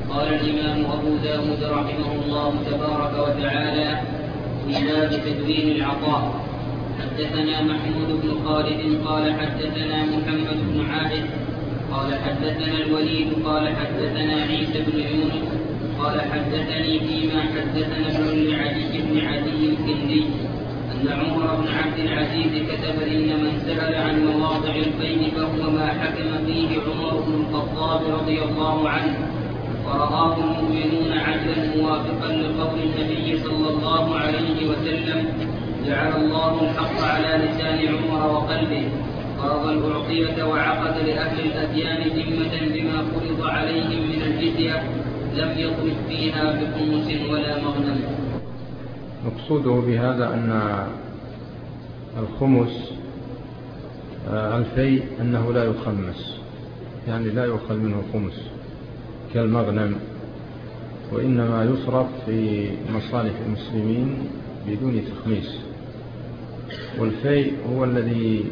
قال الإمام أبو داود رحمه الله تبارك وتعالى في باب تدوين العطاء. حدثنا محمود بن خالد قال حدثنا محمد بن عابد قال حدثنا الوليد قال حدثنا عيسى بن يونس قال حدثني فيما حدثنا ابن عدي بن عدي الكندي أن عمر بن عبد العزيز كتب إن من سأل عن مواضع البين فهو ما حكم فيه عمر بن الخطاب رضي الله عنه، ورآه المؤمنون عدلا موافقا لقول النبي صلى الله عليه وسلم: جعل الله الحق على لسان عمر وقلبه، فرض الأعطية وعقد لأهل الأديان ذمة بما فرض عليهم من الجزية، لم يطلب فيها بخمس ولا مغنم. مقصوده بهذا أن الخمس الفيء أنه لا يخمس، يعني لا يؤخذ منه خمس كالمغنم، وإنما يصرف في مصالح المسلمين بدون تخميس. والفيء هو الذي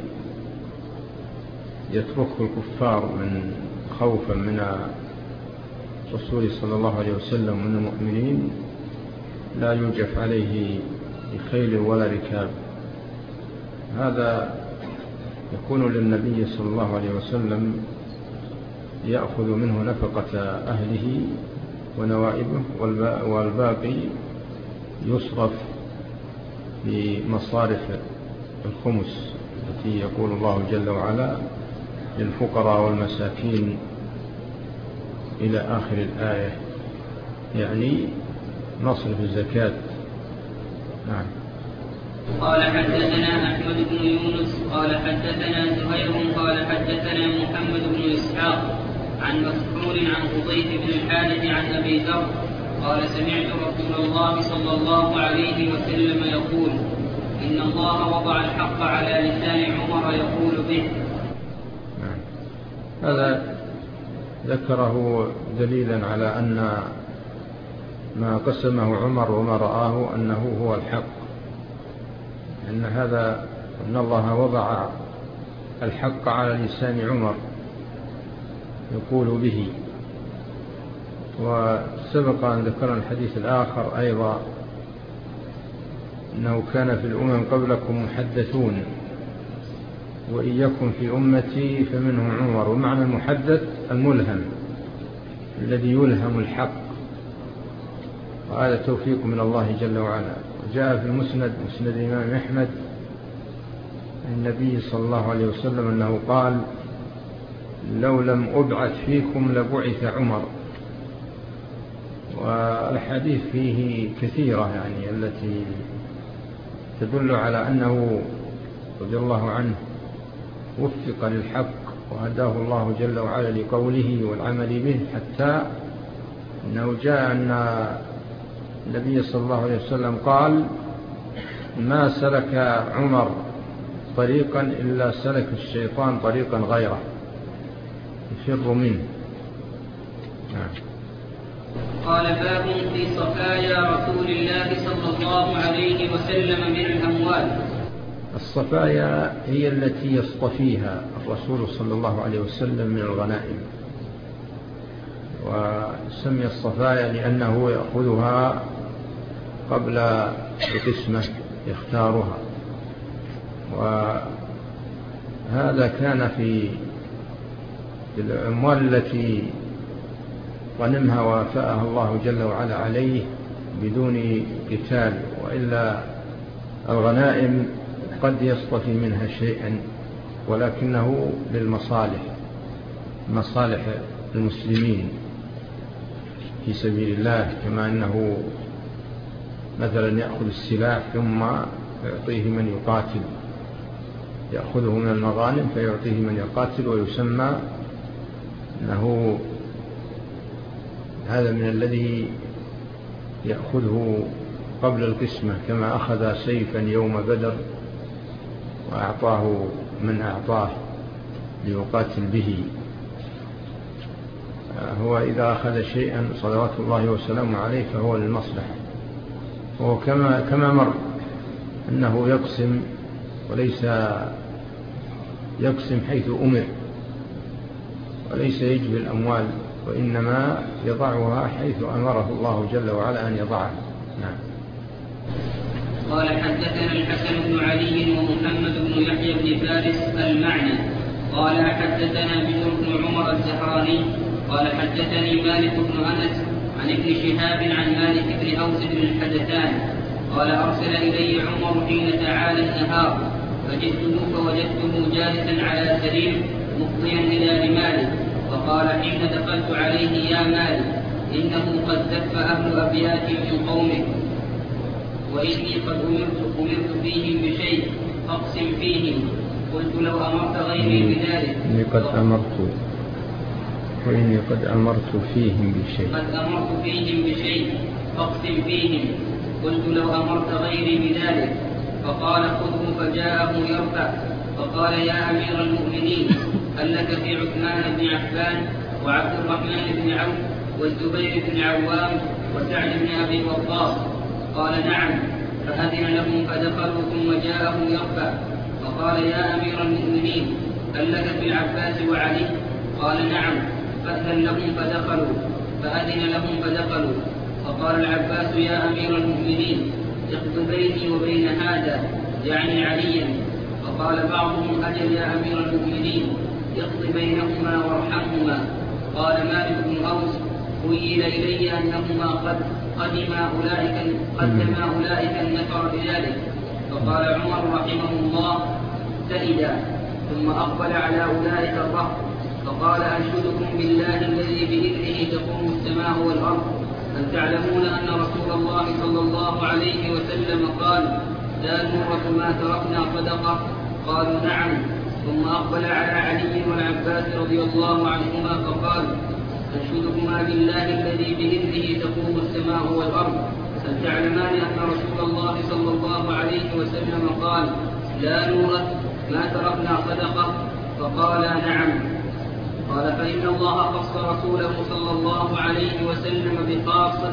يتركه الكفار من خوفا من الرسول صلى الله عليه وسلم من المؤمنين، لا يوجف عليه بخيل ولا ركاب. هذا يكون للنبي صلى الله عليه وسلم يأخذ منه نفقة أهله ونوائبه، والباقي يصرف في مصارف الخمس التي يقول الله جل وعلا: للفقراء والمساكين إلى آخر الآية، يعني نصرف الزكاة. نعم. قال حدثنا أحمد بن يونس قال حدثنا زهير قال حدثنا محمد بن إسحاق عن مسحور عن حذيف بن الحارث عن أبي ذر قال: سمعت رسول الله صلى الله عليه وسلم يقول: إن الله وضع الحق على لسان عمر يقول به. هذا ذكره دليلا على أن ما قسمه عمر وما رآه أنه هو الحق، أن الله وضع الحق على لسان عمر يقول به. وسبق أن ذكرنا الحديث الآخر أيضا أنه كان في الأمم قبلكم محدثون وإن يكن في أمتي فمنه عمر. ومعنى المحدث الملهم الذي يلهم الحق، وهذا توفيق من الله جل وعلا. وجاء في المسند مسند الإمام أحمد النبي صلى الله عليه وسلم أنه قال: لو لم أبعث فيكم لبعث عمر. والحديث فيه كثيرة يعني التي تدل على أنه رضي الله عنه وفق للحق وهداه الله جل وعلا لقوله والعمل به، حتى أنه جاء أن النبي صلى الله عليه وسلم قال: ما سلك عمر طريقا إلا سلك الشيطان طريقا غيره يفر منه. قال: باب في صفايا رسول الله صلى الله عليه وسلم من الأموال. الصفايا هي التي يصطفيها الرسول صلى الله عليه وسلم من الغنائم، وسمي الصفايا لأنه يأخذها قبل القسمة يختارها. وهذا كان في الأموال التي غنمها وافأها الله جل وعلا عليه بدون قتال، وإلا الغنائم قد يصطفي منها شيئا ولكنه للمصالح، مصالح المسلمين في سبيل الله، كما أنه مثلا يأخذ السلاح ثم يعطيه من يقاتل، يأخذه من المغانم فيعطيه من يقاتل، ويسمى أنه هذا من الذي يأخذه قبل القسمة، كما أخذ سيفا يوم بدر وأعطاه من أعطاه ليقاتل به. هو إذا أخذ شيئا صلوات الله وسلامه عليه فهو للمصلحة. وهو كما مر أنه يقسم، وليس يقسم حيث أمر، وليس يجب الأموال وإنما يضعها حيث أمره الله جل وعلا أن يضعها. نعم. قال حدثنا الحسن بن علي ومحمد بن يحيى بن فارس المعنى قال حدثنا بشر بن عمر الزهراني قال حدثني مالك بن أنس عن ابن شهاب عن مالك بن أوس بن الحدثان قال أرسل إلي عمر حين تعالى النهار فجئته فوجدته جالسا على سرير مفضيا إلى مالك فقال حين دخلت عليه يا مالك إنه قد زف أهل أبيات من قومك وإني قد أمرت فيهم بشيء فاقسم فيهم قلت لو أمرت غيري بذلك وإني قد أمرت فيهم بشيء فاقسم فيهم قلت لو أمرت غيري بذلك فقال خذه فجاءه يرفع فقال يا أمير المؤمنين هل لك في عثمان بن عفان وعبد الرحمن بن عوف والزبير بن عوام وسعد بن أبي وقاص قال نعم فأذن لهم فدخلوا ثم جاءه يرفع فقال يا أمير المؤمنين هل لك في العباس وعلي قال نعم فأذن لهم فدخلوا فأذن لهم فدخلوا فقال العباس يا أمير المؤمنين اقض بيني وبين هذا يعني عليا فقال بعضهم أجل يا أمير المؤمنين اقض بينهما وارحمهما قال مالك بن أوس خيل إلي أنهما قد قدما أولئك النفر بذلك فقال عمر رحمه الله سئدا ثم أقبل على أولئك الرهط فقال أنشدكم بالله الذي بإذنه تقوم السماء والأرض أن تعلمون أن رسول الله صلى الله عليه وسلم قال لا نورث ما تركنا صدقة قالوا نعم ثم أقبل على علي والعباس رضي الله عنهما فقال أنشدكما بالله الذي بإذنه تقوم السماء والأرض أن تعلمان أن رسول الله صلى الله عليه وسلم قال لا نورث ما تركنا صدقة فقال نعم قال فإن الله خص رسوله صلى الله عليه وسلم بخاصة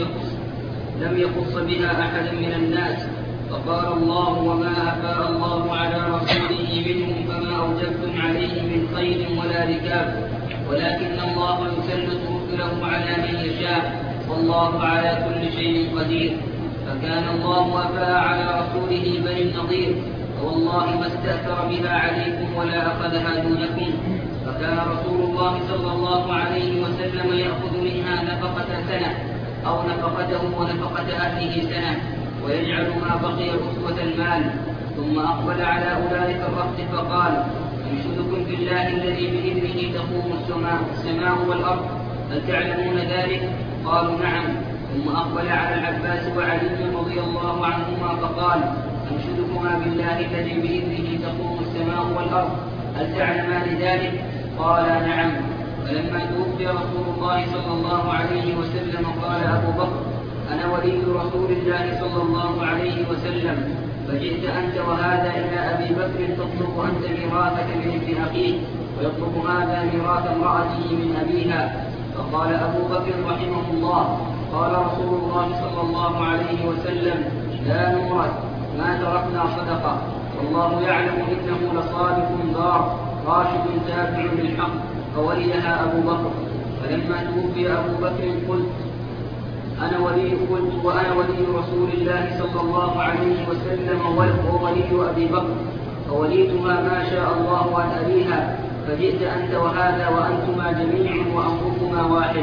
لم يخص بها أحدا من الناس فقال الله وما أفاء الله على رسوله منهم فما أوجبتم عليه من خيل ولا ركاب ولكن الله يسلط رسله على من يشاء والله على كل شيء قدير فكان الله أفاء على رسوله بني النضير فوالله ما استأثر بها عليكم ولا أخذها دونكم فكان رسول الله صلى الله عليه وسلم يأخذ منها نفقة سنة أو نفقته ونفقة أهله سنة ويجعل ما بقي أسوة المال ثم أقبل على أولئك الرهط فقال أنشدكم بالله الذي بإذنه تقوم السماء والأرض هل تعلمون ذلك قالوا نعم ثم أقبل على العباس وعلي رضي الله عنهما فقال أنشدكما بالله الذي بإذنه تقوم السماء والأرض هل تعلمان ذلك قالا نعم فلما توفي رسول الله صلى الله عليه وسلم قال أبو بكر أنا ولي رسول الله صلى الله عليه وسلم فجئت أنت وهذا إلى أبي بكر تطلب أنت ميراثك من ابن أخيه ويطلب هذا ميراث امرأته من أبيها فقال أبو بكر رحمه الله قال رسول الله صلى الله عليه وسلم لا نورث ما تركنا صدقة والله يعلم إنه لصادق دار راشد تابع للحق فوليها أبو بكر فلما توفي أبو بكر قلت وأنا ولي رسول الله صلى الله عليه وسلم وولي أبي بكر فوليتها ما شاء الله أن أليها فجئت أنت وهذا وأنتما جميع وأمركما واحد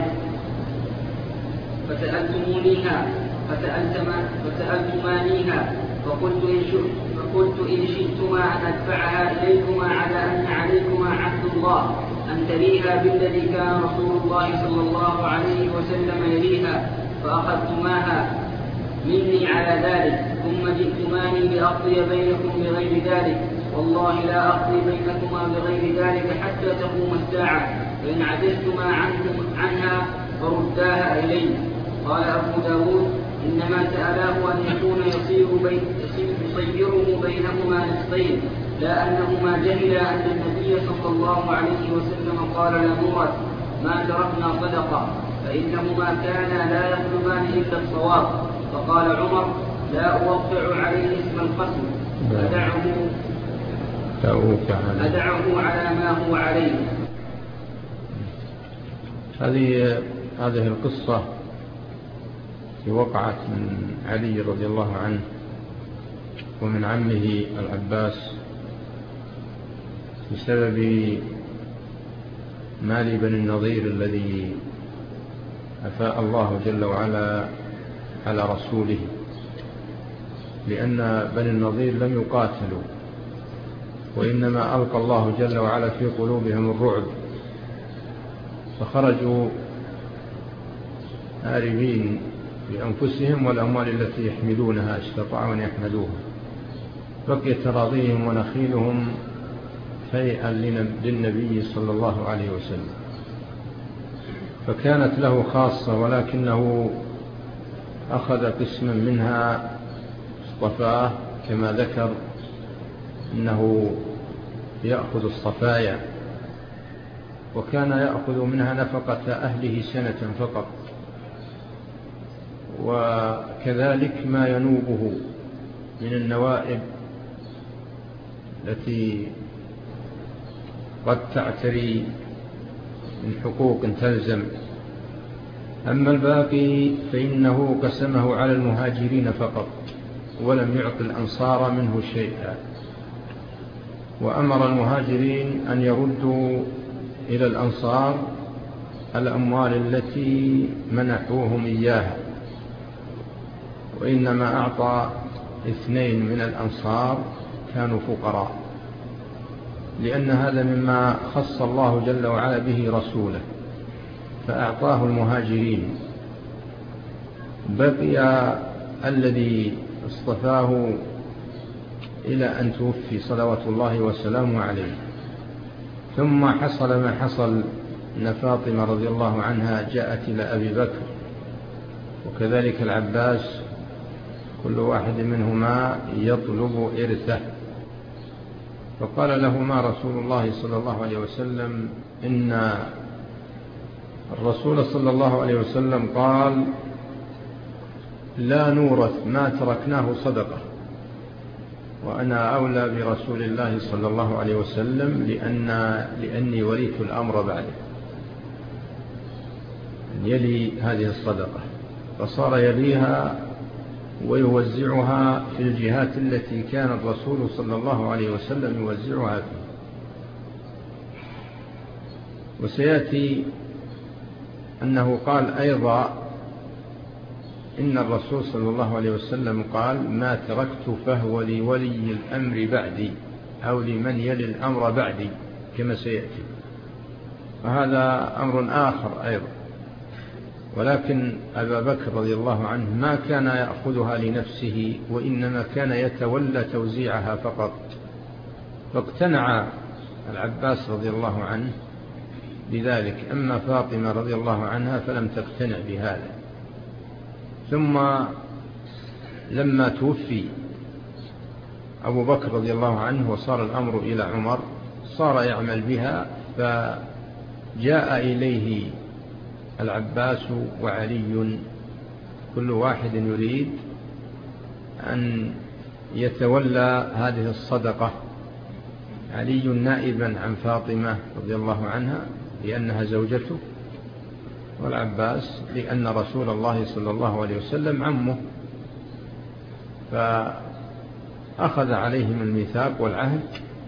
فسألتمانيها فقلت إن شئتما أن أدفعها إليكما على أن عليكما عهد الله أن تليها بالذي كان رسول الله صلى الله عليه وسلم يليها فأخذتماها مني على ذلك ثم جئتماني لأقضي بينكم بغير ذلك والله لا أقضي بينكما بغير ذلك حتى تقوم الساعة فإن عجزتما عنها فرداها إلي. قال أبو داود إنما سألاه أن يكون يصيره بينهما نصفين لا أنهما جهلا أن النبي صلى الله عليه وسلم قال لا نورث ما تركنا صدقة فإنهما كانا لا يطلبان إلا الصواب. فقال عمر لا أوقع عليه اسم القسم أدعه على ما هو عليه. هذه القصة وقعت من علي رضي الله عنه ومن عمه العباس بسبب مال بني النضير الذي أفاء الله جل وعلا على رسوله، لأن بني النضير لم يقاتلوا، وإنما ألقى الله جل وعلا في قلوبهم الرعب، فخرجوا هاربين بأنفسهم والأموال التي يحملونها استطاعوا أن يحملوها. بقيت أراضيهم ونخيلهم هيئا للنبي صلى الله عليه وسلم، فكانت له خاصة، ولكنه أخذ قسما منها اصطفاه كما ذكر أنه يأخذ الصفايا، وكان يأخذ منها نفقة أهله سنة فقط، وكذلك ما ينوبه من النوائب التي قد تعتري من حقوق تلزم. أما الباقي فإنه قسمه على المهاجرين فقط، ولم يعط الأنصار منه شيئا، وأمر المهاجرين أن يردوا إلى الأنصار الأموال التي منحوهم إياها، وإنما أعطى 2 من الأنصار كانوا فقراء، لأن هذا مما خص الله جل وعلا به رسوله فأعطاه المهاجرين. بقي الذي اصطفاه إلى أن توفي صلوات الله وسلامه عليه. ثم حصل ما حصل، أن فاطمة رضي الله عنها جاءت إلى أبي بكر وكذلك العباس، كل واحد منهما يطلب إرثه، فقال لهما رسول الله صلى الله عليه وسلم إن الرسول صلى الله عليه وسلم قال لا نورث ما تركناه صدقة، وأنا أولى برسول الله صلى الله عليه وسلم لأني وليت الأمر بعده، يلي هذه الصدقة، فصار يليها ويوزعها في الجهات التي كان الرسول صلى الله عليه وسلم يوزعها فيه. وسيأتي أنه قال أيضا إن الرسول صلى الله عليه وسلم قال ما تركت فهو لولي الأمر بعدي، أو لمن يلي الأمر بعدي كما سيأتي، وهذا أمر آخر أيضا. ولكن أبا بكر رضي الله عنه ما كان يأخذها لنفسه، وإنما كان يتولى توزيعها فقط، فاقتنع العباس رضي الله عنه بذلك. أما فاطمة رضي الله عنها فلم تقتنع بهذا. ثم لما توفي أبو بكر رضي الله عنه وصار الأمر إلى عمر، صار يعمل بها، فجاء إليه العباس وعلي، كل واحد يريد أن يتولى هذه الصدقة، علي نائبا عن فاطمة رضي الله عنها لأنها زوجته، والعباس لأن رسول الله صلى الله عليه وسلم عمه، فأخذ عليهم الميثاق والعهد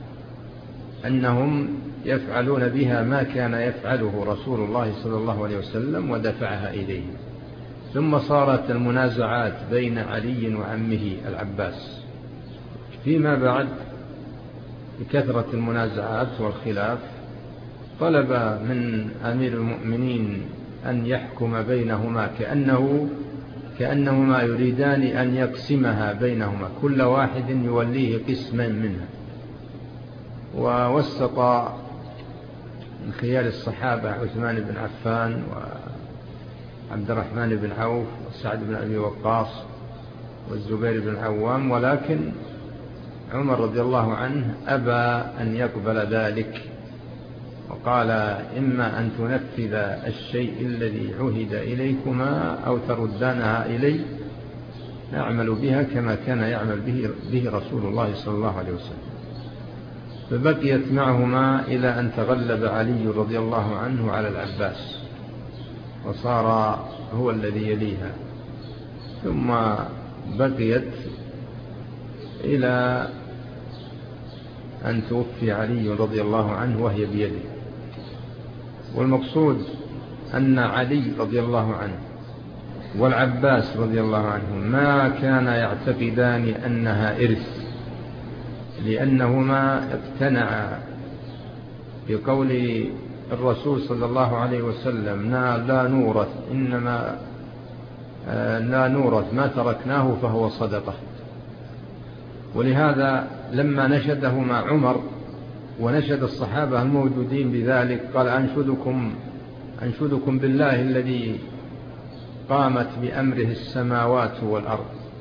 أنهم يفعلون بها ما كان يفعله رسول الله صلى الله عليه وسلم، ودفعها إليه. ثم صارت المنازعات بين علي وعمه العباس. فيما بعد بكثرة المنازعات والخلاف طلب من أمير المؤمنين أن يحكم بينهما، كأنهما يريدان أن يقسمها بينهما، كل واحد يوليه قسما منها. ووسط من خيار الصحابة عثمان بن عفان وعبد الرحمن بن عوف وسعد بن أبي وقاص والزبير بن عوام، ولكن عمر رضي الله عنه أبى أن يقبل ذلك، وقال إما أن تنفذ الشيء الذي عهد إليكما أو تردانها إلي نعمل بها كما كان يعمل به رسول الله صلى الله عليه وسلم. فبقيت معهما إلى أن تغلب علي رضي الله عنه على العباس، وصار هو الذي يليها، ثم بقيت إلى أن توفي علي رضي الله عنه وهي بيده. والمقصود أن علي رضي الله عنه والعباس رضي الله عنه ما كان يعتقدان أنها إرث، لأنهما اقتنعا بقول الرسول صلى الله عليه وسلم: لا نورث، إنما لا نورث، ما تركناه فهو صدقة. ولهذا لما نشدهما عمر ونشد الصحابة الموجودين بذلك قال: أنشدكم بالله الذي قامت بأمره السماوات والأرض،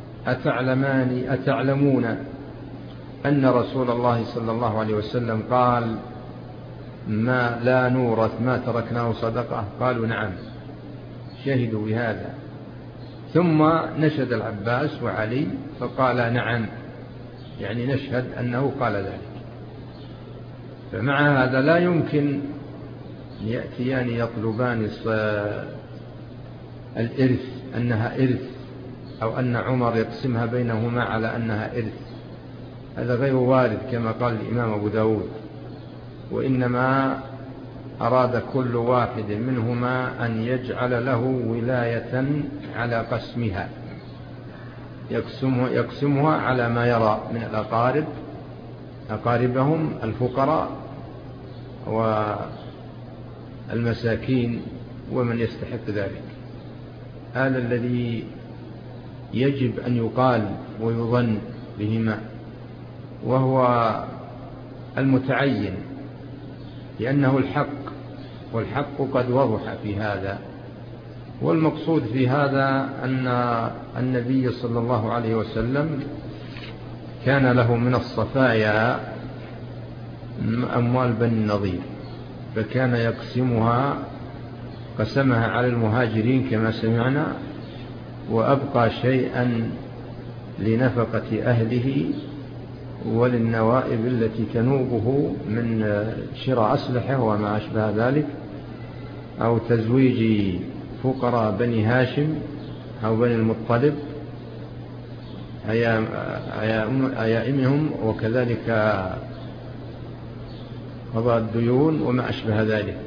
أتعلمون أن رسول الله صلى الله عليه وسلم قال: ما لا نورث، ما تركناه صدقة؟ قالوا: نعم، شهدوا بهذا. ثم نشد العباس وعلي فقال: نعم، يعني نشهد أنه قال ذلك. فمع هذا لا يمكن يأتيان يطلبان الإرث أنها إرث، أو أن عمر يقسمها بينهما على أنها إرث، هذا غير وارد كما قال الإمام أبو داود. وإنما أراد كل واحد منهما أن يجعل له ولاية على قسمها، يقسمها على ما يرى من الأقارب، أقاربهم الفقراء والمساكين ومن يستحق ذلك. هذا الذي يجب أن يقال ويظن بهما، وهو المتعين، لأنه الحق، والحق قد وضح في هذا. والمقصود في هذا أن النبي صلى الله عليه وسلم كان له من الصفايا أموال بني النضير، فكان يقسمها، قسمها على المهاجرين كما سمعنا، وأبقى شيئا لنفقة أهله وللنوائب التي تنوبه من شراء أسلحة وما أشبه ذلك، أو تزويج فقراء بني هاشم أو بني المطلب أيائمهم، وكذلك قضاء الديون وما أشبه ذلك.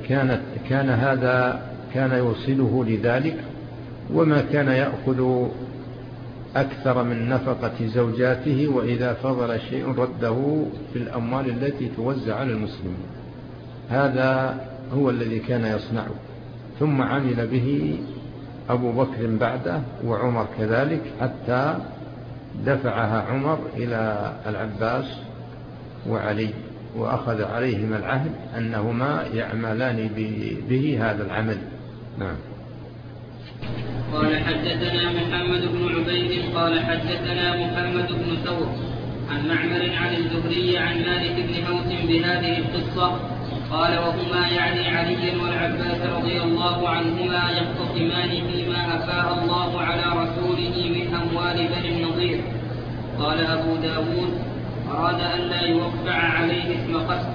كان يوصله لذلك، وما كان يأخذ أكثر من نفقة زوجاته، وإذا فضل شيء رده في الأموال التي توزع على المسلمين. هذا هو الذي كان يصنعه، ثم عمل به أبو بكر بعده وعمر كذلك، حتى دفعها عمر إلى العباس وعلي، وأخذ عليهما العهد أنهما يعملان به هذا العمل. نعم. قال: حدثنا محمد بن عبيد قال حدثنا محمد بن ثور عن معمر عن الزهري عن مالك بن هوس بهذه القصة. قال: وهما يعني علي والعباس رضي الله عنهما يختصمان فيما أفاء الله على رسوله من أموال بني النضير. قال أبو داود: أراد أن لا يوقع عليه اسم قسم.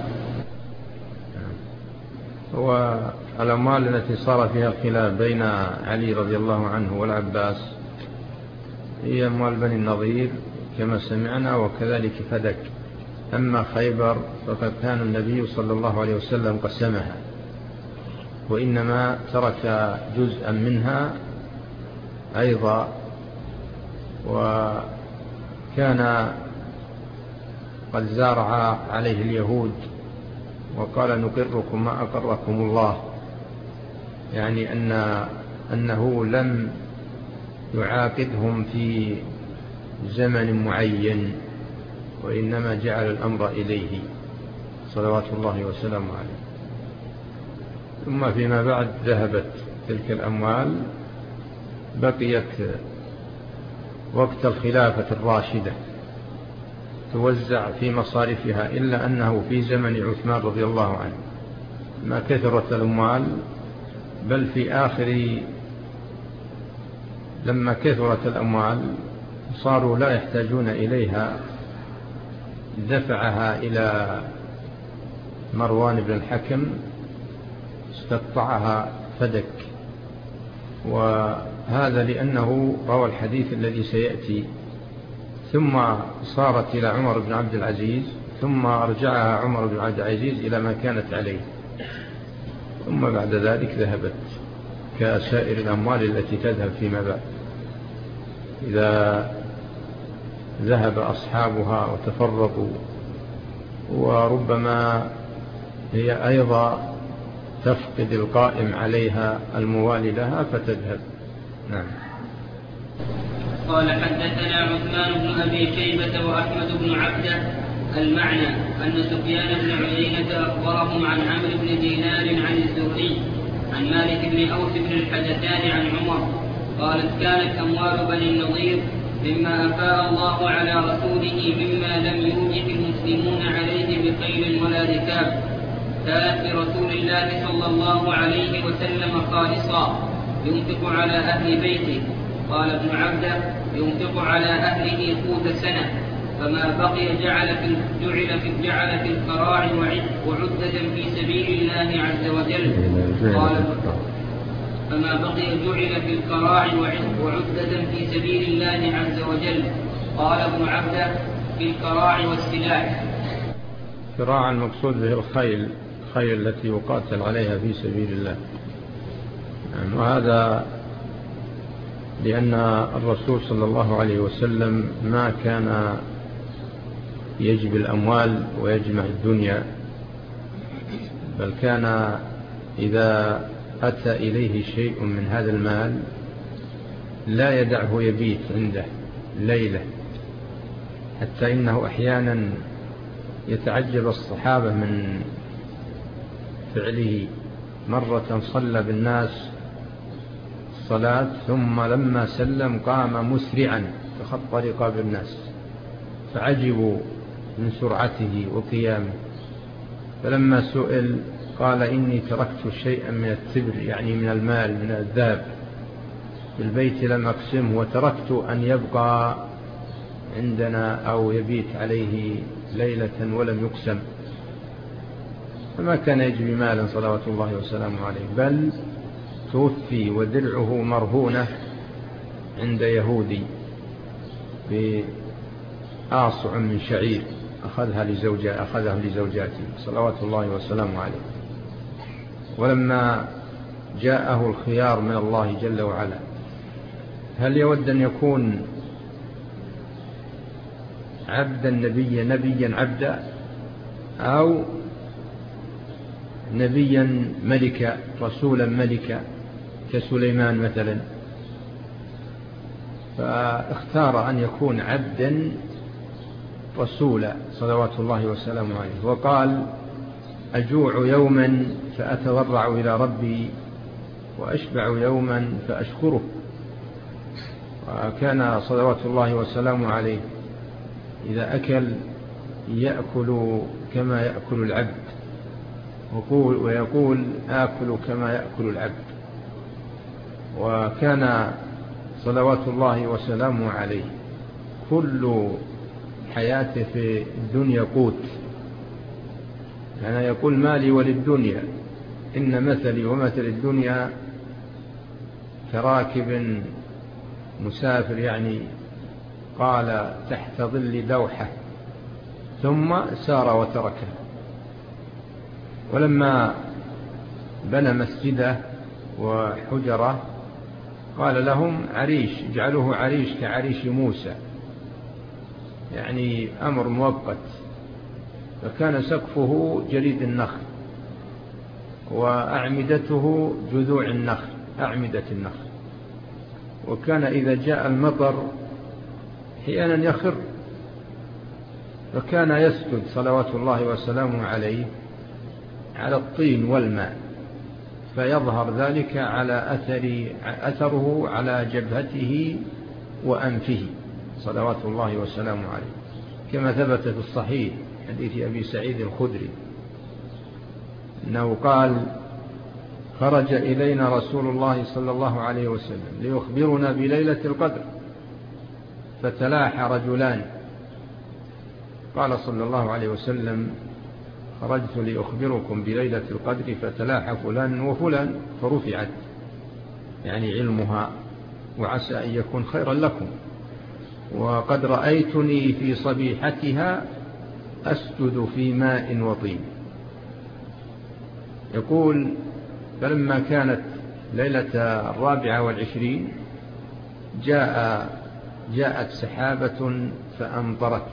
والأموال التي صار فيها خلاف بين علي رضي الله عنه والعباس هي أموال بني النضير كما سمعنا، وكذلك فدك. أما خيبر فقد كان النبي صلى الله عليه وسلم قسمها، وإنما ترك جزءا منها أيضا، وكان قد زارع عليه اليهود وقال: نقركم ما أقركم الله، يعني أنه لم يعاقدهم في زمن معين، وإنما جعل الأمر إليه صلوات الله وسلامه عليه. ثم فيما بعد ذهبت تلك الأموال، بقيت وقت الخلافة الراشدة توزع في مصارفها، إلا أنه في زمن عثمان رضي الله عنه ما كثرت الأموال، بل في آخر لما كثرت الأموال صاروا لا يحتاجون إليها، دفعها إلى مروان بن الحكم، استقطعها فدك وهذا لأنه روى الحديث الذي سيأتي، ثم صارت إلى عمر بن عبد العزيز، ثم أرجعها عمر بن عبد العزيز إلى ما كانت عليه، ثم بعد ذلك ذهبت كسائر الأموال التي تذهب فيما بعد إذا ذهب أصحابها وتفرقوا، وربما هي أيضا تفقد القائم عليها الموالي لها فتذهب. نعم. قال حدثنا عثمان بن أبي شيبة وأحمد بن عبده المعنى أن سفيان بن عيينة أخبرهم عن عمرو بن دينار عن الزهري عن مالك بن أوس بن الحدثان عن عمر قالت كانت أموال بني النضير مما أفاء الله على رسوله مما لم يوجف المسلمون عليه بخيل ولا ركاب، كانت لرسول الله صلى الله عليه وسلم خالصا ينفق على أهل بيته. قال ابن عبده ينفق على أهله قوت سنة، فما بقي جعل في القراع وعدة في سبيل الله عز وجل. قال فما بقي جعل في القراع وعدة في سبيل الله عز وجل. قال ابن عبده في القراع والسلاح. قراع المقصود به الخيل التي يقاتل عليها في سبيل الله، وهذا لأن الرسول صلى الله عليه وسلم ما كان يجب الأموال ويجمع الدنيا، بل كان إذا أتى إليه شيء من هذا المال لا يدعه يبيت عنده ليلة، حتى إنه أحيانا يتعجب الصحابة من فعله. مرة صلى بالناس الصلاة ثم لما سلم قام مسرعا تخطى رقاب الناس، فعجبوا من سرعته وقيامه، فلما سئل قال إني تركت شيئا من التبر، يعني من المال من الذهب بالبيت لم أقسمه، وتركت أن يبقى عندنا أو يبيت عليه ليلة ولم يقسم. فما كان يجري مالا صلوات الله وسلامه عليه، بل توفي ودرعه مرهونة عند يهودي بآصع من شعير أخذه لزوجاته صلوات الله وسلامه عليه. ولما جاءه الخيار من الله جل وعلا، هل يود أن يكون عبدا نبيا عبدا، أو نبيا ملكا رسولا ملكا كسليمان مثلا؟ فاختار أن يكون عبدا رسولا صلوات الله وسلامه عليه، وقال أجوع يوما فأتضرع إلى ربي وأشبع يوما فأشكره. وكان صلوات الله وسلامه عليه إذا أكل يأكل كما يأكل العبد، ويقول آكل كما يأكل العبد. وكان صلوات الله وسلامه عليه كل حياته في الدنيا قوت، يعني يقول مالي وللدنيا إن مثلي ومثل الدنيا كراكب مسافر، يعني قال تحت ظل دوحة ثم سار وتركه. ولما بنى مسجده وحجره قال لهم عريش، اجعلوه عريش كعريش موسى، يعني أمر مؤقت. فكان سقفه جريد النخل وأعمدته جذوع النخل، أعمدة النخل. وكان إذا جاء المطر أحيانا يخر، فكان يسجد صلوات الله وسلامه عليه على الطين والماء، فيظهر ذلك على أثره على جبهته وأنفه صلوات الله وسلامه عليه، كما ثبت في الصحيح حديث أبي سعيد الخدري أنه قال خرج إلينا رسول الله صلى الله عليه وسلم ليخبرنا بليلة القدر، فتلاح رجلان، قال صلى الله عليه وسلم خرجت لأخبركم بليلة القدر فتلاح فلان وفلان، فرفعت يعني علمها، وعسى أن يكون خيرا لكم. وقد رأيتني في صبيحتها أسجد في ماء وطين. يقول: فلما كانت ليلة 24 جاءت سحابة فأمطرت،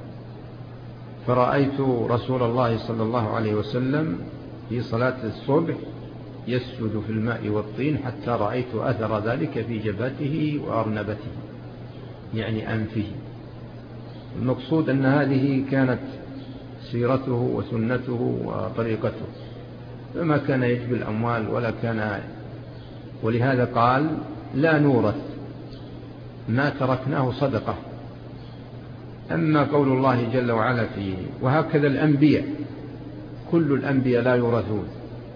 فرأيت رسول الله صلى الله عليه وسلم في صلاة الصبح يسجد في الماء والطين، حتى رأيت أثر ذلك في جبهته وأرنبته، يعني أنفه. المقصود أن هذه كانت سيرته وسنته وطريقته، فما كان يجبي الأموال ولا كان، ولهذا قال: لا نورث ما تركناه صدقة. أما قول الله جل وعلا فيه: وهكذا الأنبياء، كل الأنبياء لا يورثون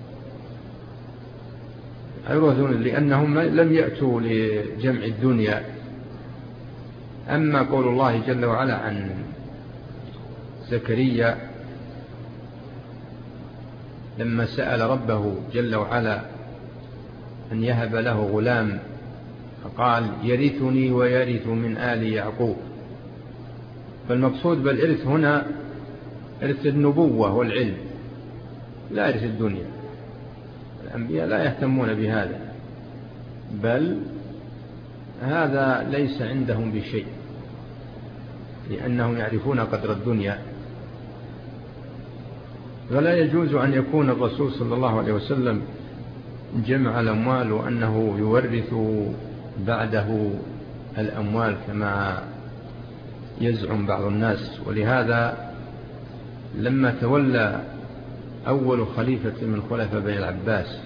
لأنهم لم يأتوا لجمع الدنيا. أما قول الله جل وعلا عن زكريا لما سأل ربه جل وعلا أن يهب له غلام، فقال: يرثني ويرث من آل يعقوب. فالمقصود بالإرث هنا إرث النبوة والعلم، لا إرث الدنيا. الأنبياء لا يهتمون بهذا، بل هذا ليس عندهم بشيء، لأنهم يعرفون قدر الدنيا. ولا يجوز أن يكون الرسول صلى الله عليه وسلم جمع الأموال وأنه يورث بعده الأموال كما يزعم بعض الناس. ولهذا لما تولى أول خليفة من خلفاء بني العباس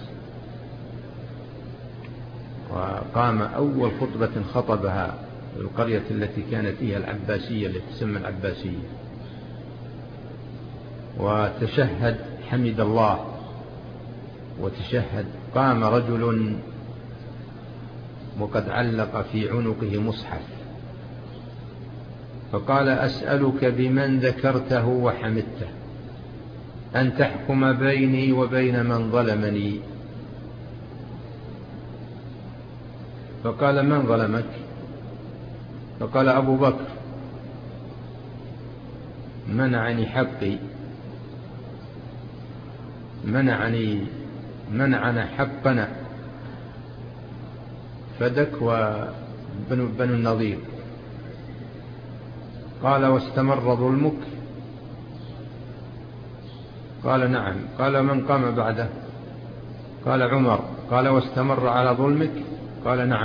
وقام أول خطبة خطبها في القرية التي كانت فيها العباسية، التي تسمى العباسية، وتشهد حمد الله وتشهد، قام رجل وقد علق في عنقه مصحف، فقال: أسألك بمن ذكرته وحمدته أن تحكم بيني وبين من ظلمني. فقال: من ظلمك؟ فقال: أبو بكر منعني حقي، منعنا حقنا، فدك وبنو النضير. قال: واستمر ظلمك؟ قال: نعم. قال: من قام بعده؟ قال: عمر. قال: واستمر على ظلمك؟ قال: نعم.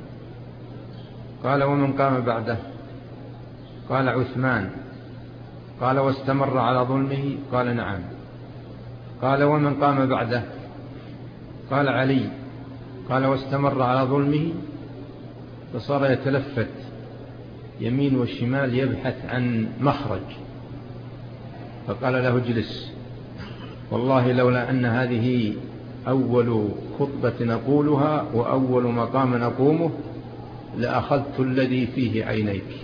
قال: ومن قام بعده؟ قال: عثمان. قال: واستمر على ظلمه؟ قال: نعم. قال: ومن قام بعده؟ قال: علي. قال: واستمر على ظلمه؟ فصار يتلفت يمين والشمال يبحث عن مخرج، فقال له: اجلس، والله لولا أن هذه أول خطبة نقولها وأول مقام نقومه لأخذت الذي فيه عينيك.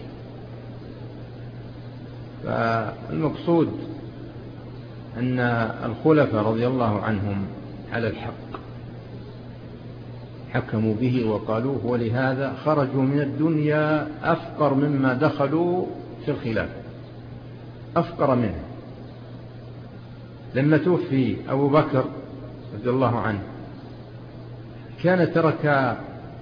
فالمقصود أن الخلفاء رضي الله عنهم على الحق حكموا به وقالوه، ولهذا خرجوا من الدنيا أفقر مما دخلوا في الخلافة، أفقر منه. لما توفي أبو بكر رضي الله عنه كان ترك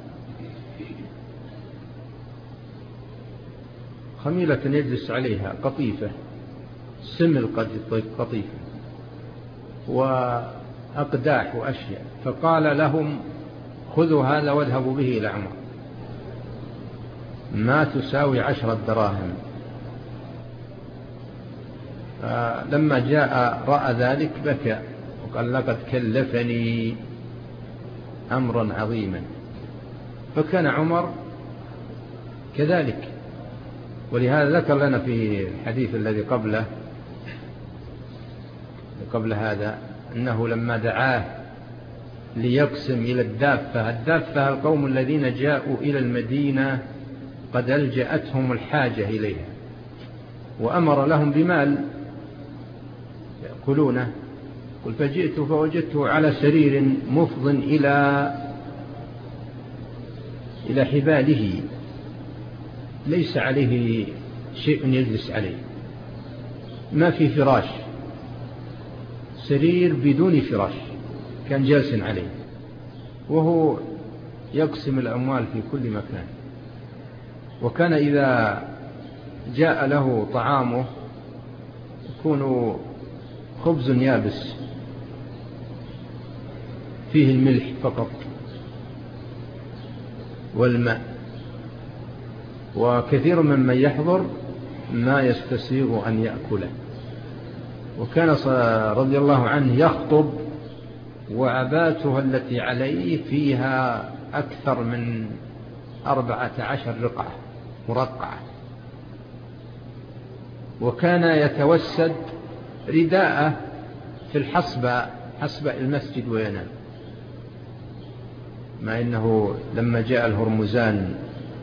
خميلة يجلس عليها، قطيفة، سمل قطيفة، وأقداح وأشياء، فقال لهم: خذوا هذا واذهبوا به إلى عمر، ما تساوي 10 دراهم. لما جاء رأى ذلك بكى وقال: لقد كلفني أمرا عظيما. فكان عمر كذلك. ولهذا ذكر لنا في الحديث الذي قبل هذا أنه لما دعاه ليقسم إلى الدافة القوم الذين جاءوا إلى المدينة قد ألجأتهم الحاجة إليها، وأمر لهم بمال يأكلونه. قل: فجئت فوجدته على سرير مفض إلى إلى حباله، ليس عليه شيء يجلس عليه، ما في فراش، سرير بدون فراش كان جالس عليه، وهو يقسم الأموال في كل مكان. وكان إذا جاء له طعامه يكون خبز يابس فيه الملح فقط والماء، وكثير ممن يحضر ما يستسيغ أن يأكله. وكان رضي الله عنه يخطب وعباته التي عليه فيها أكثر من 14 رقعة مرقعة، وكان يتوسد رداءه في حصبة المسجد وينام، مع أنه لما جاء الهرمزان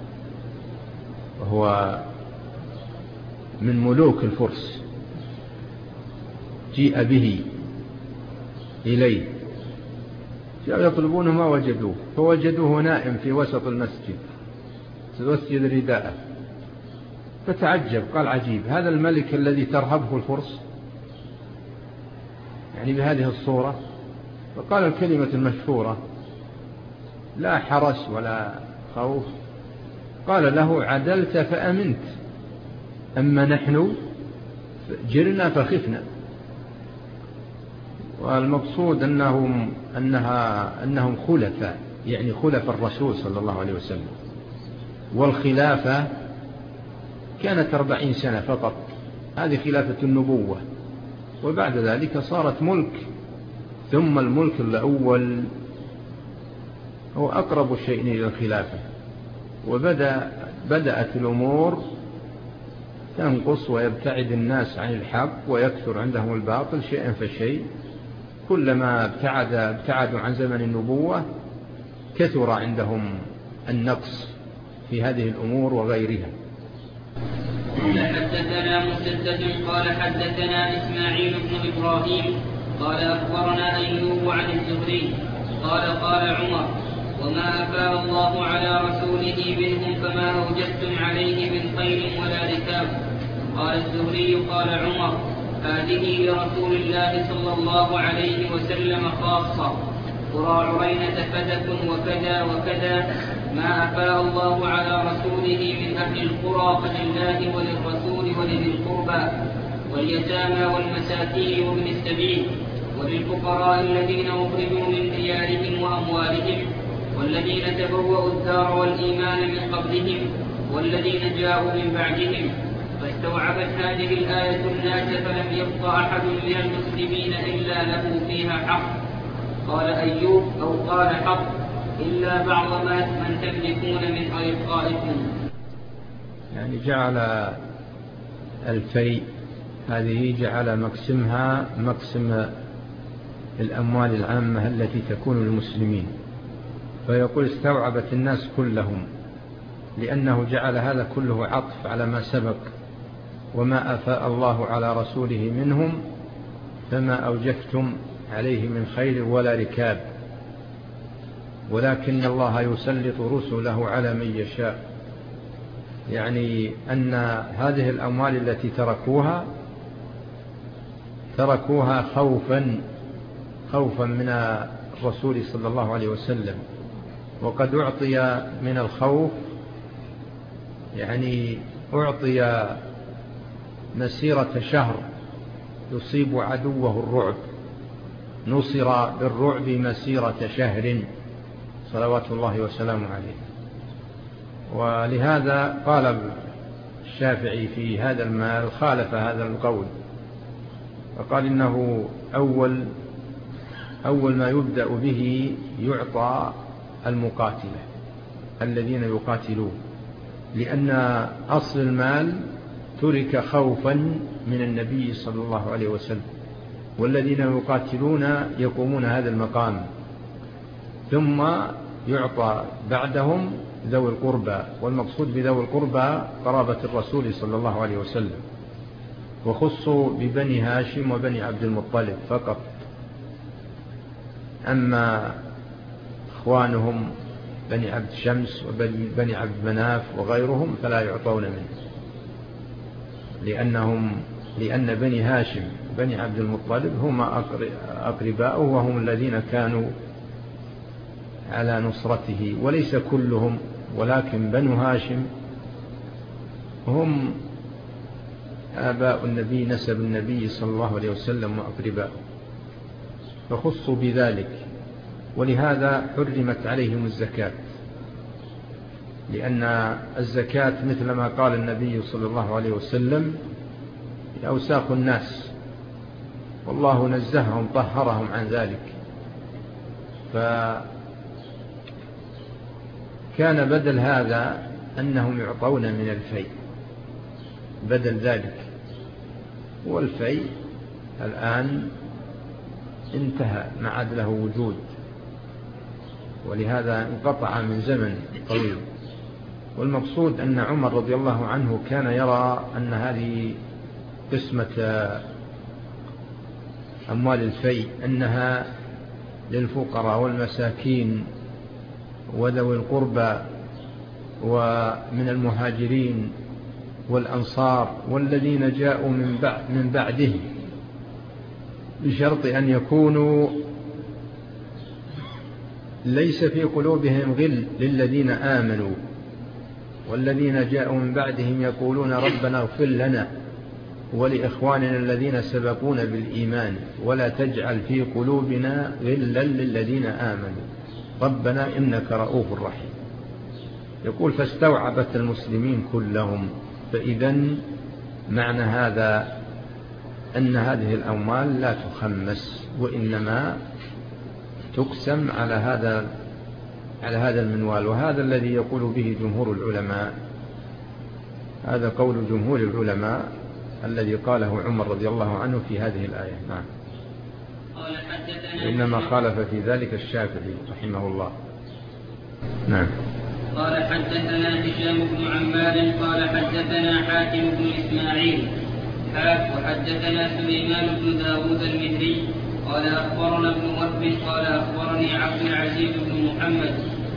وهو من ملوك الفرس جيء به إليه، جاءوا يطلبونه ما وجدوه، فوجدوه نائم في وسط المسجد يوسد رداءه، فتعجب قال عجيب، هذا الملك الذي ترهبه الفرس يعني بهذه الصورة؟ فقال الكلمة المشهورة: لا حرس ولا خوف. قال له: عدلت فأمنت، أما نحن جرنا فخفنا. والمقصود أنهم خلفاء، يعني خلف الرسول صلى الله عليه وسلم، والخلافة كانت 40 سنة فقط، هذه خلافة النبوة، وبعد ذلك صارت ملك، ثم الملك الأول هو أقرب شيء إلى الخلافة، وبدأت الأمور تنقص ويبتعد الناس عن الحق ويكثر عندهم الباطل شيئا فشيء، كلما ابتعدوا عن زمن النبوة كثر عندهم النقص في هذه الأمور وغيرها. حدثنا مسدد قال حدثنا إسماعيل بن إبراهيم قال أخبرنا أيوب عن الزهري قال قال عمر: وما أفاء الله على رسوله منهم فما أوجدتم عليه من خيل ولا ركاب. قال الزهري قال عمر: هذه لرسول الله صلى الله عليه وسلم خاصة، قرى عرينة فتك وكذا وكذا، ما أفاء الله على رسوله من أهل القرى فلله وللرسول ولذي القربى واليتامى والمساكين وابن السبيل وللفقراء الذين أخرجوا من ديارهم وأموالهم والذين تبوأوا الدار والإيمان من قبلهم والذين جاءوا من بعدهم. فاستوعبت هذه الآية الناس فلم يبق أحد من المسلمين إلا له فيها حق. قال أيوب: أو قال حق إلا بعض من تملكون من أرقائكم. يعني جعل الفيء هذه جعل مقسم الأموال العامة التي تكون للمسلمين، فيقول استوعبت الناس كلهم، لأنه جعل هذا كله عطف على ما سبق: وما أفاء الله على رسوله منهم فما أوجفتم عليه من خيل ولا ركاب، ولكن الله يسلط رسله على من يشاء. يعني أن هذه الأموال التي تركوها خوفا من الرسول صلى الله عليه وسلم، وقد أعطي من الخوف، يعني أعطي مسيرة شهر يصيب عدوه الرعب، نصر بالرعب مسيرة شهر صلوات الله وسلامه عليه. ولهذا قال الشافعي في هذا المال خالف هذا القول، وقال إنه أول ما يبدأ به يعطى المقاتلة الذين يقاتلون، لأن أصل المال ترك خوفا من النبي صلى الله عليه وسلم، والذين يقاتلون يقومون هذا المقام، ثم يعطى بعدهم ذوي القربى، والمقصود بذوي القربى قرابة الرسول صلى الله عليه وسلم، وخصوا ببني هاشم وبني عبد المطلب فقط، أما إخوانهم بني عبد شمس وبني عبد مناف وغيرهم فلا يعطون منه، لأن بني هاشم بني عبد المطلب هم أقرباؤه وهم الذين كانوا على نصرته، وليس كلهم، ولكن بنو هاشم هم آباء النبي، نسب النبي صلى الله عليه وسلم وأقرباؤه، فخصوا بذلك، ولهذا حرمت عليهم الزكاة، لأن الزكاة مثل ما قال النبي صلى الله عليه وسلم أوساخ الناس، والله نزههم طهرهم عن ذلك. فكان بدل هذا أنهم يعطون من الفيء بدل ذلك، والفيء الآن انتهى ما عاد له وجود، ولهذا انقطع من زمن طويل. والمقصود أن عمر رضي الله عنه كان يرى أن هذه قسمة أموال الفيء أنها للفقراء والمساكين وذوي القربى ومن المهاجرين والأنصار والذين جاءوا من بعده، بشرط أن يكونوا ليس في قلوبهم غل للذين آمنوا، والذين جاءوا من بعدهم يقولون ربنا اغفر لنا ولإخواننا الذين سبقونا بالإيمان ولا تجعل في قلوبنا غلا للذين آمنوا ربنا إنك رؤوف رحيم. يقول فاستوعبت المسلمين كلهم. فإذن معنى هذا أن هذه الأموال لا تخمس، وإنما تقسم على هذا المنوال، وهذا الذي يقول به جمهور العلماء، هذا قول جمهور العلماء الذي قاله عمر رضي الله عنه في هذه الآية. نعم. وإنما خالف في ذلك الشافعي رحمه الله. نعم. قال حدثنا هشام بن عمار قال حدثنا حاتم بن إسماعيل وحدثنا سليمان بن داود المهري قال أخبرنا ابن وهب قال أخبرني عبد العزيز بن محمد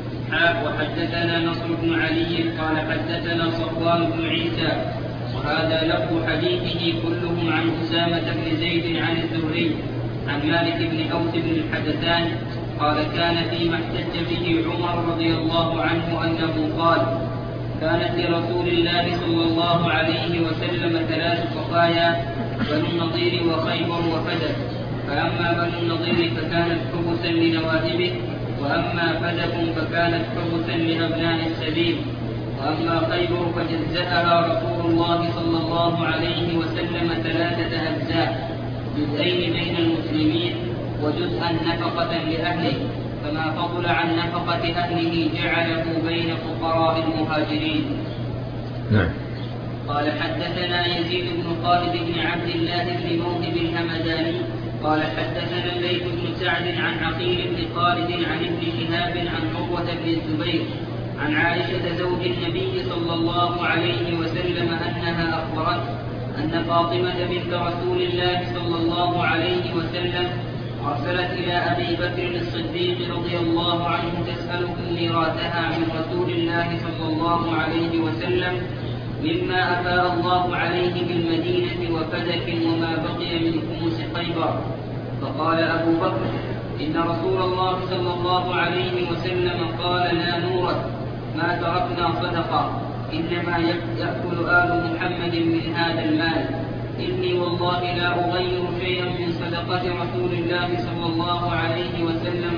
وحدثنا نصر بن علي قال حدثنا صفوان بن عيسى، وهذا لفظ حديثه كلهم عن أسامة بن زيد عن الزهري عن مالك بن أوس بن الحدثان قال كان فيما احتج به عمر رضي الله عنه أنه قال كانت لرسول الله صلى الله عليه وسلم 3 خفايا، بنو النضير وخيبر وفدك، فأما بنو النضير فكانت حبسا لنوادبه، وأما فدك فكانت حبسا لأبناء السبيل، وأما خيبر فجزأها رسول الله صلى الله عليه وسلم 3 أجزاء، جزءين بين المسلمين وجزءا نفقة لأهله، فما فضل عن نفقة أهله جعله بين فقراء المهاجرين. نعم. قال حدثنا يزيد بن خالد بن عبد الله بن موهب الهمداني قال حدثنا الليث بن سعد عن عقيل بن خالد عن ابن شهاب عن عروة بن الزبير عن عائشة زوج النبي صلى الله عليه وسلم أنها أخبرت أن فاطمة بنت رسول الله صلى الله عليه وسلم أرسلت إلى أبي بكر الصديق رضي الله عنه تسأله ميراثها من رسول الله صلى الله عليه وسلم مما أفاء الله عليه بالمدينة وفدك وما بقي من خمس خيبر. فقال أبو بكر إن رسول الله صلى الله عليه وسلم قال لا نورث ما تركنا صدقة، إنما يأكل آل محمد من هذا المال، إني والله لا أغير شيئا من صدقة رسول الله صلى الله عليه وسلم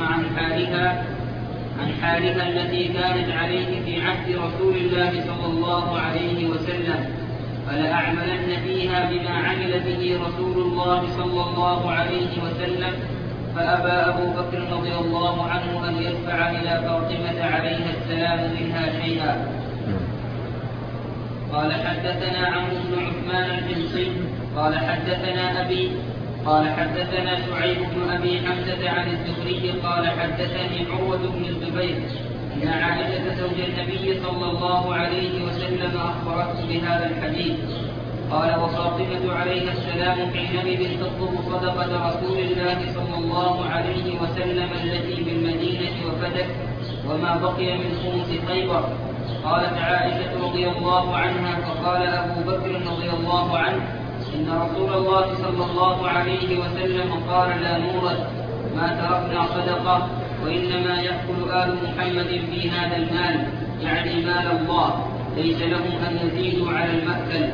عن حالها التي كانت عليه في عهد رسول الله صلى الله عليه وسلم، فلأعملن فيها بما عمل به رسول الله صلى الله عليه وسلم. فأبى أبو بكر رضي الله عنه أن يدفع إلى فاطمة عليها السلام منها شيئا. قال حدثنا عمرو بن عثمان الحمصي قال حدثنا أبي قال حدثنا شعيب بن أبي حمزة عن الزهري قال حدثني عروة بن الزبير أن عائشة زوج النبي صلى الله عليه وسلم أخبرته بهذا الحديث. قال وفاطمة عليها السلام حينئذ تطلب صدقة رسول الله صلى الله عليه وسلم التي بالمدينة وفدك، وما بقي من خمس خيبر. قالت عائشة رضي الله عنها: فقال أبو بكر رضي الله عنه: إن رسول الله صلى الله عليه وسلم قال: لا نورث ما تركنا صدقة، وإنما يأكل آل محمد في هذا المال، يعني مال الله، ليس لهم أن يزيدوا على المأكل.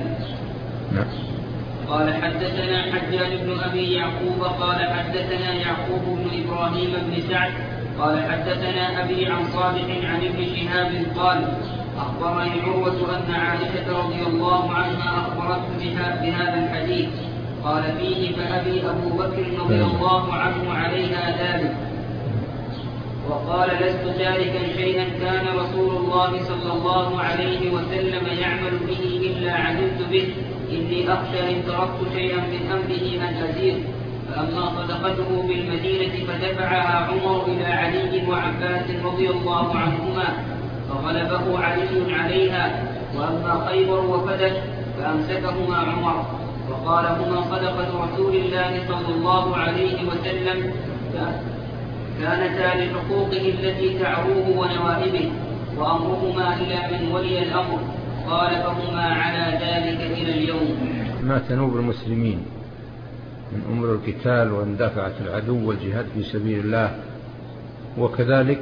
قال: حدثنا حجاج بن أبي يعقوب قال حدثنا يعقوب بن إبراهيم بن سعد قال حدثنا أبي عن صالح عن ابن شهاب قال: أخبرني عروة أن عائشة رضي الله عنها أخبرته بهذا الحديث. قال فيه: فأبي أبو بكر رضي الله عنه عليها ذلك. وقال: لست تاركا شيئا كان رسول الله صلى الله عليه وسلم يعمل به إلا عملت به، إني أخشى إن تركت شيئا من أمره أن أزيد. فأما صدقته بالمدينة فدفعها عمر إلى علي وعباس رضي الله عنهما، فغلبه علي عليها. وأما خيبر وفدك فأمسكهما عمر، وقال: هما صدقة رسول الله صلى الله عليه وسلم، كانتا لحقوقه التي تعروه ونوائبه، وأمرهما إلى من ولي الأمر. قال: فهما على ذلك إلى اليوم. ما تنوب المسلمين من أمر القتال واندفعة العدو والجهاد في سبيل الله، وكذلك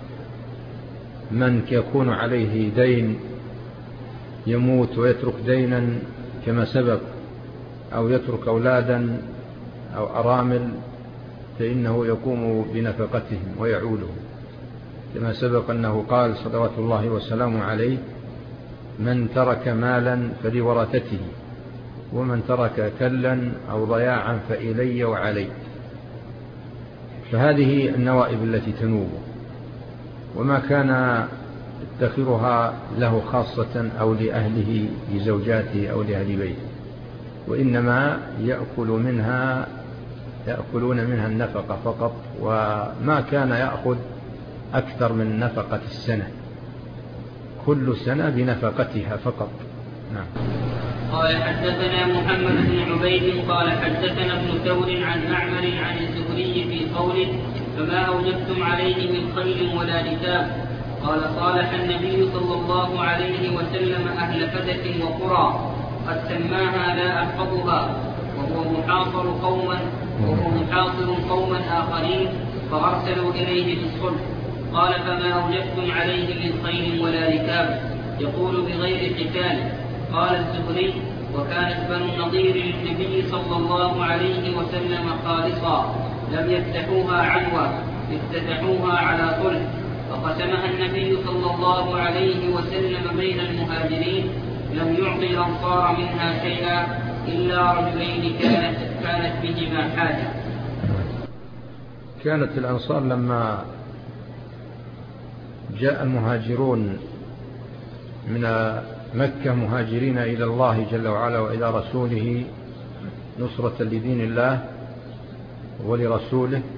من يكون عليه دين يموت ويترك دينا كما سبق، أو يترك أولادا أو أرامل، فإنه يقوم بنفقتهم ويعولهم، كما سبق أنه قال صلوات الله وسلامه عليه: من ترك مالا فلورثته، ومن ترك كلا أو ضياعا فإلي وعلي. فهذه النوائب التي تنوب، وما كان ادخرها له خاصة أو لأهله لزوجاته أو لأهل بيته، وإنما يأكلون منها النفقة فقط، وما كان يأخذ أكثر من نفقة السنة، كل سنة بنفقتها فقط. نعم. قال: حدثنا محمد بن عبيد قال حدثنا ابن ثور عن أعمر عن الزهري في قوله: فما أوجبتم عليه من خيل ولا ركاب. قال: صالح النبي صلى الله عليه وسلم أهل فدك وقرى، قد سماها لا أحفظها، وهو محاصر قوما آخرين، فأرسلوا إليه بالصلح. قال: فما أوجبتم عليه من خيل ولا ركاب، يقول بغير قتال. قال الزهري: وكانت بنو النضير للنبي صلى الله عليه وسلم خالصا، لم يفتحوها عنوة، افتتحوها على صلح، فقسمها النبي صلى الله عليه وسلم بين المهاجرين، لم يعطي الأنصار منها شيئا إلا رجلين كانت بهما حاجة. كانت الأنصار لما جاء المهاجرون من مكة مهاجرين إلى الله جل وعلا وإلى رسوله نصرة لدين الله ولرسوله،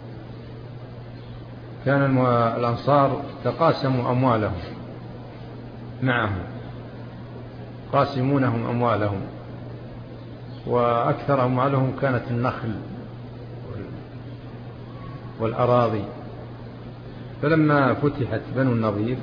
كان الأنصار تقاسموا أموالهم معهم، قاسمونهم أموالهم، وأكثر أموالهم كانت النخل والأراضي. فلما فتحت بنو النضير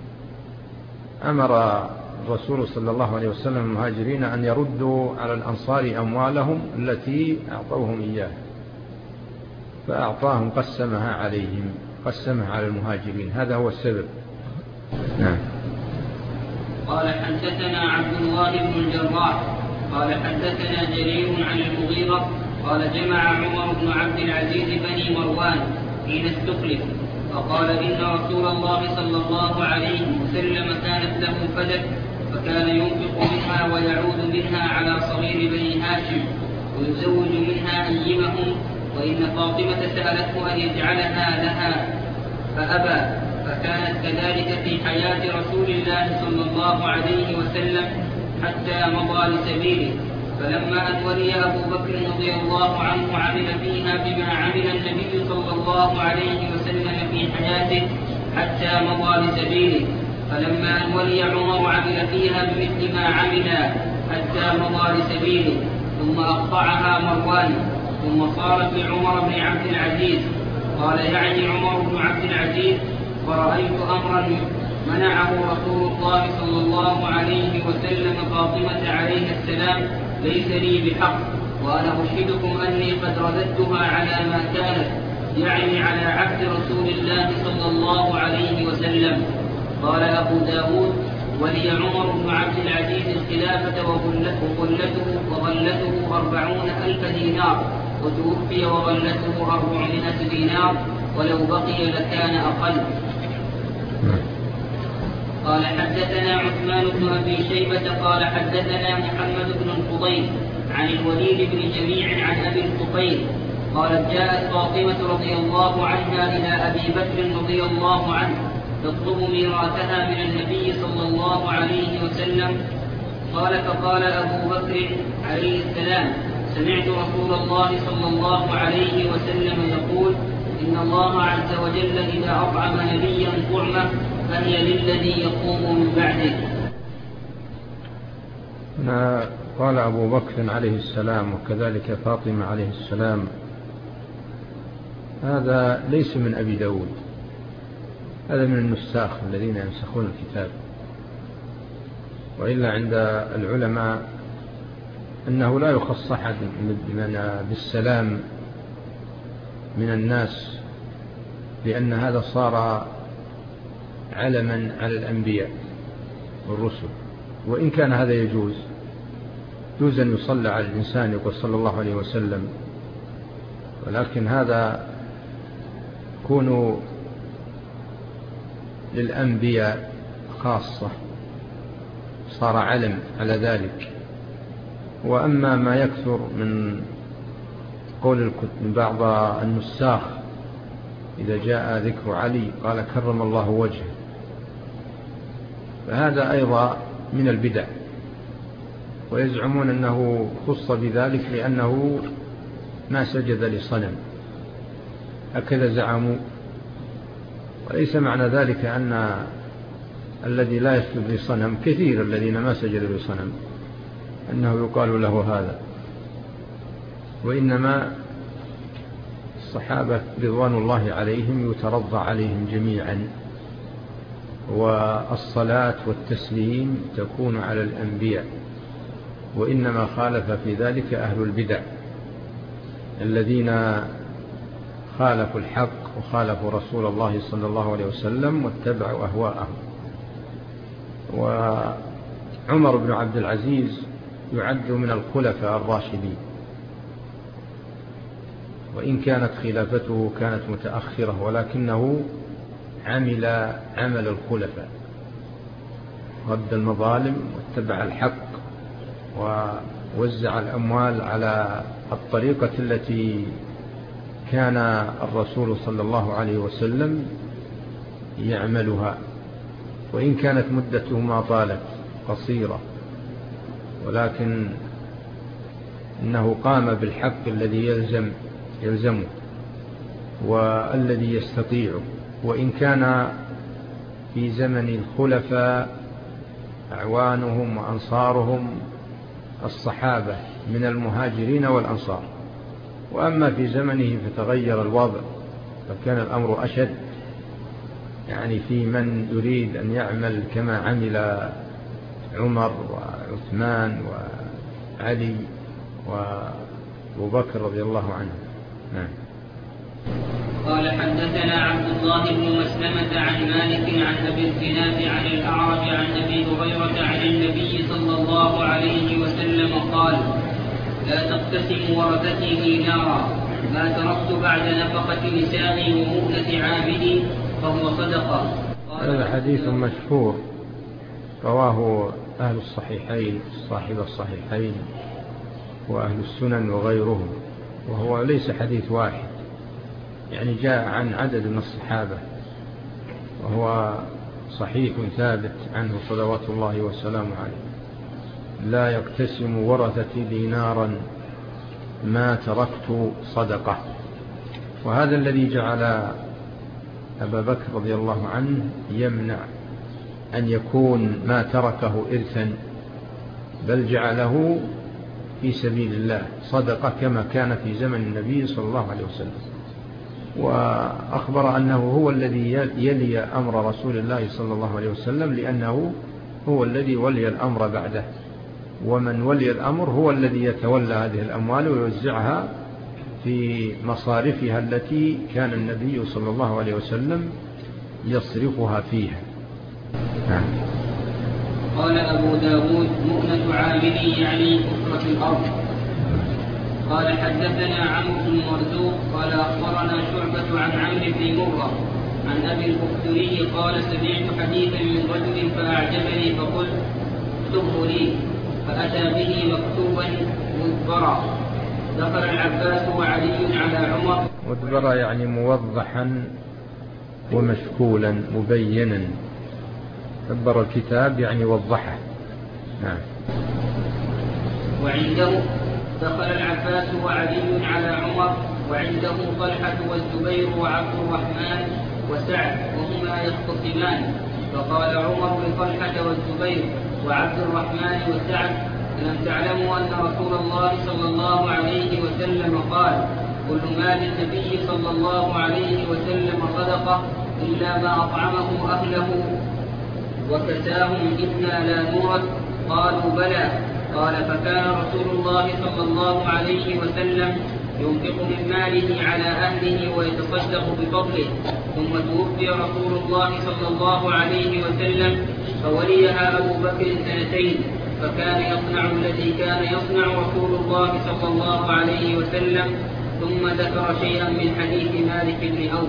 أمر الرسول صلى الله عليه وسلم المهاجرين أن يردوا على الأنصار أموالهم التي أعطوهم إياه، فأعطاهم قسمها عليهم، قسمها على المهاجرين. هذا هو السبب. نعم. قال: حدثنا عبد الله بن الجراح قال حدثنا جرير عن المغيرة قال: جمع عمر بن عبد العزيز بني مروان حين استخلف، فقال: إن رسول الله صلى الله عليه وسلم كانت له فدك، فكان ينفق منها ويعود منها على صغير بني هاشم، ويزوج منها أيمهم، وإن فاطمة سألته أن يجعلها لها فأبى، فكانت كذلك في حياة رسول الله صلى الله عليه وسلم حتى مضى لسبيله. فلما أن ولي أبو بكر رضي الله عنه عمل فيها بما عمل النبي صلى الله عليه وسلم في حياته حتى مضى لسبيله. فلما أن ولي عمر عمل فيها بمثل ما عمل حتى مضى لسبيله، ثم أقطعها مروان، ثم صارت لعمر بن عبد العزيز. قال: يعني عمر بن عبد العزيز. ورأيت أمرا منعه رسول الله صلى الله عليه وسلم فاطمة عليه السلام ليس لي بحق، وأنا أشهدكم أني قد رددتها على ما كانت، يعني على عهد رسول الله صلى الله عليه وسلم. قال أبو داود: ولي عمر بن عبد العزيز الخلافة وغلته 40,000 دينار، وتوفي وغلته 400 دينار، ولو بقي لكان أقل. قال حدثنا عثمان بن أبي شيبة قال حدثنا محمد بن الفضيل عن الوليد بن جميع عن أبي الطفيل قالت: جاءت فاطمة رضي الله عنها إلى أبي بكر رضي الله عنه تطلب ميراثها من النبي صلى الله عليه وسلم. فقال أبو بكر عليه السلام: سمعت رسول الله صلى الله عليه وسلم يقول: إن الله عز وجل إذا أطعم نبيا طعمه فهي للذي يقوم من بعده. قال أبو بكر عليه السلام وكذلك فاطمة عليه السلام، هذا ليس من أبي داود، هذا من النساخ الذين ينسخون الكتاب. وإلا عند العلماء أنه لا يخص أحد بالسلام من الناس، لأن هذا صار علما على الأنبياء والرسل. وإن كان هذا يجوز أن يصلى على الإنسان يقول صلى الله عليه وسلم، ولكن هذا يكون للأنبياء خاصة، صار علم على ذلك. وأما ما يكثر من قول بعض النساخ إذا جاء ذكر علي قال كرم الله وجهه، فهذا أيضا من البدع، ويزعمون أنه خص بذلك لأنه ما سجد لصنم، هكذا زعموا. وليس معنى ذلك أن الذي لا يسجد لصنم كثير، الذين ما سجدوا لصنم، أنه يقال له هذا. وإنما الصحابة رضوان الله عليهم يترضى عليهم جميعا، والصلاة والتسليم تكون على الأنبياء. وإنما خالف في ذلك أهل البدع الذين خالفوا الحق وخالفوا رسول الله صلى الله عليه وسلم واتبعوا أهواءهم. وعمر بن عبد العزيز يعد من الخلفاء الراشدين، وإن كانت خلافته كانت متأخرة، ولكنه عمل عمل الخلفاء، رد المظالم واتبع الحق ووزع الأموال على الطريقة التي كان الرسول صلى الله عليه وسلم يعملها. وإن كانت مدته ما طالت قصيرة، ولكن إنه قام بالحق الذي يلزمه والذي يستطيعه. وإن كان في زمن الخلفاء أعوانهم وأنصارهم الصحابة من المهاجرين والأنصار، وأما في زمنه فتغير الوضع، فكان الأمر أشد، يعني في من يريد أن يعمل كما عمل عمر وعثمان وعلي وأبو بكر رضي الله عنه. نعم. قال حدثنا عبد الله بن مسلمة عن مالك عن أبي الزناد عن الأعرج عن أبي هريرة عن النبي صلى الله عليه وسلم قال: لا تقتسم ورثتي دينارا، ما تركت بعد نفقة نسائي ومؤنة عابدي فهو صدقة. هذا حديث مشهور رواه أهل الصحيحين، صاحب الصحيحين وأهل السنن وغيرهم، وهو ليس حديث واحد، يعني جاء عن عدد من الصحابة، وهو صحيح ثابت عنه صلوات الله وسلامه عليه: لا يقتسم ورثتي دينارا ما تركت صدقة. وهذا الذي جعل أبا بكر رضي الله عنه يمنع أن يكون ما تركه إرثا، بل جعله في سبيل الله صدقة كما كان في زمن النبي صلى الله عليه وسلم. وأخبر أنه هو الذي يلي أمر رسول الله صلى الله عليه وسلم، لأنه هو الذي ولي الأمر بعده، ومن ولي الأمر هو الذي يتولى هذه الأموال ويوزعها في مصارفها التي كان النبي صلى الله عليه وسلم يصرفها فيها. قال أبو داود: مؤنة عاملي يعني كفرة الأرض. قال حدثنا عمرو بن مرزوق قال أخبرنا شعبة عن عمرو بن مرة عن أبي البختري قال: سمعت حديثا من رجل فأعجبني فقلت: اكتبه لي، فأتى به مكتوبا مدبرا. دخل العباس وعلي على عمر. مدبرا يعني موضحا ومشكولا مبينا، دبر الكتاب يعني وضحه. نعم. وعنده دخل العباس وعلي على عمر وعنده طلحة والزبير وعبد الرحمن وسعد وهما يختصمان، فقال عمر لطلحة والزبير وعبد الرحمن وسعد: ألم تعلموا أن رسول الله صلى الله عليه وسلم قال: كل مال النبي صلى الله عليه وسلم صدقة إلا ما أطعمه أهله وكساهم إنا لا نورث؟ قالوا: بلى. قال: فكان رسول الله صلى الله عليه وسلم ينفق من ماله على أهله ويتصدق بفضله، ثم توفي رسول الله صلى الله عليه وسلم فوليها أبو بكر 2 فكان يصنع الذي كان يصنع رسول الله صلى الله عليه وسلم. ثم ذكر شيئا من حديث مالك بن أوس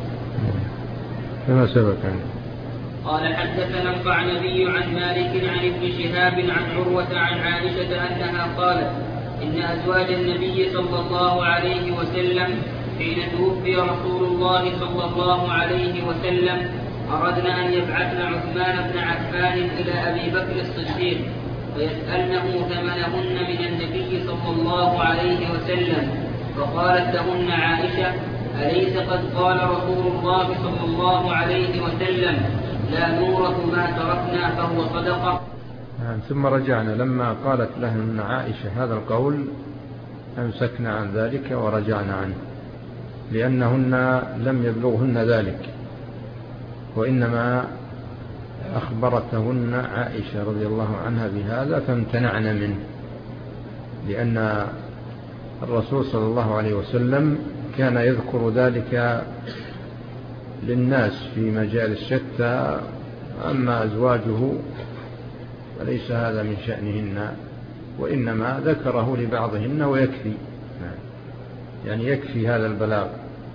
كما سبق. قال حدثنا القعنبي عن مالك عن ابن شهاب عن عروة عن عائشة أنها قالت: إن أزواج النبي صلى الله عليه وسلم حين توفي رسول الله صلى الله عليه وسلم أردنا أن يبعثن عثمان بن عفان إلى أبي بكر الصديق فيسألنه ثمنهن من النبي صلى الله عليه وسلم، فقالت لهن عائشة: أليس قد قال رسول الله صلى الله عليه وسلم: لا نورث ما تركنا فهو صدقة؟ ثم رجعنا لما قالت لهن عائشة هذا القول أمسكنا عن ذلك ورجعنا عنه، لأنهن لم يبلغهن ذلك، وإنما أخبرتهن عائشة رضي الله عنها بهذا فامتنعنا منه، لأن الرسول صلى الله عليه وسلم كان يذكر ذلك للناس في مجال الشتى، أما أزواجه فليس هذا من شأنهن، وإنما ذكره لبعضهن ويكفي، يعني يكفي هذا البلاغ.